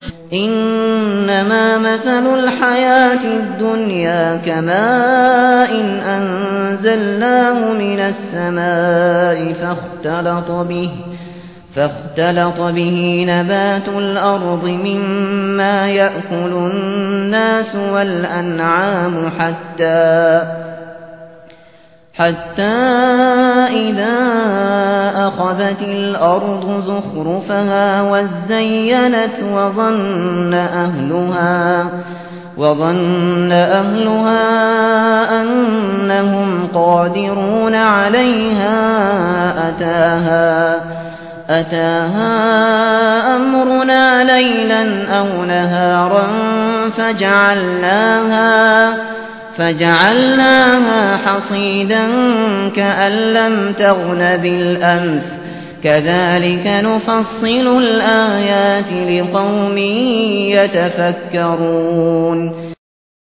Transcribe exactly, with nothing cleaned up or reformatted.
إنما مثل الحياة الدنيا كماء أنزلناه من السماء فاختلط به فاختلط به نبات الأرض مما يأكل الناس والأنعام حتى حتى إذا أخذت الأرض زخرفها وزينت وظن أهلها وظن أهلها أنهم قادرون عليها أتاها أتاها أمرنا ليلا أو نهارا فجعلناها فجعلناها حصيدا كأن لم تغن بالأمس كذلك نفصل الآيات لقوم يتفكرون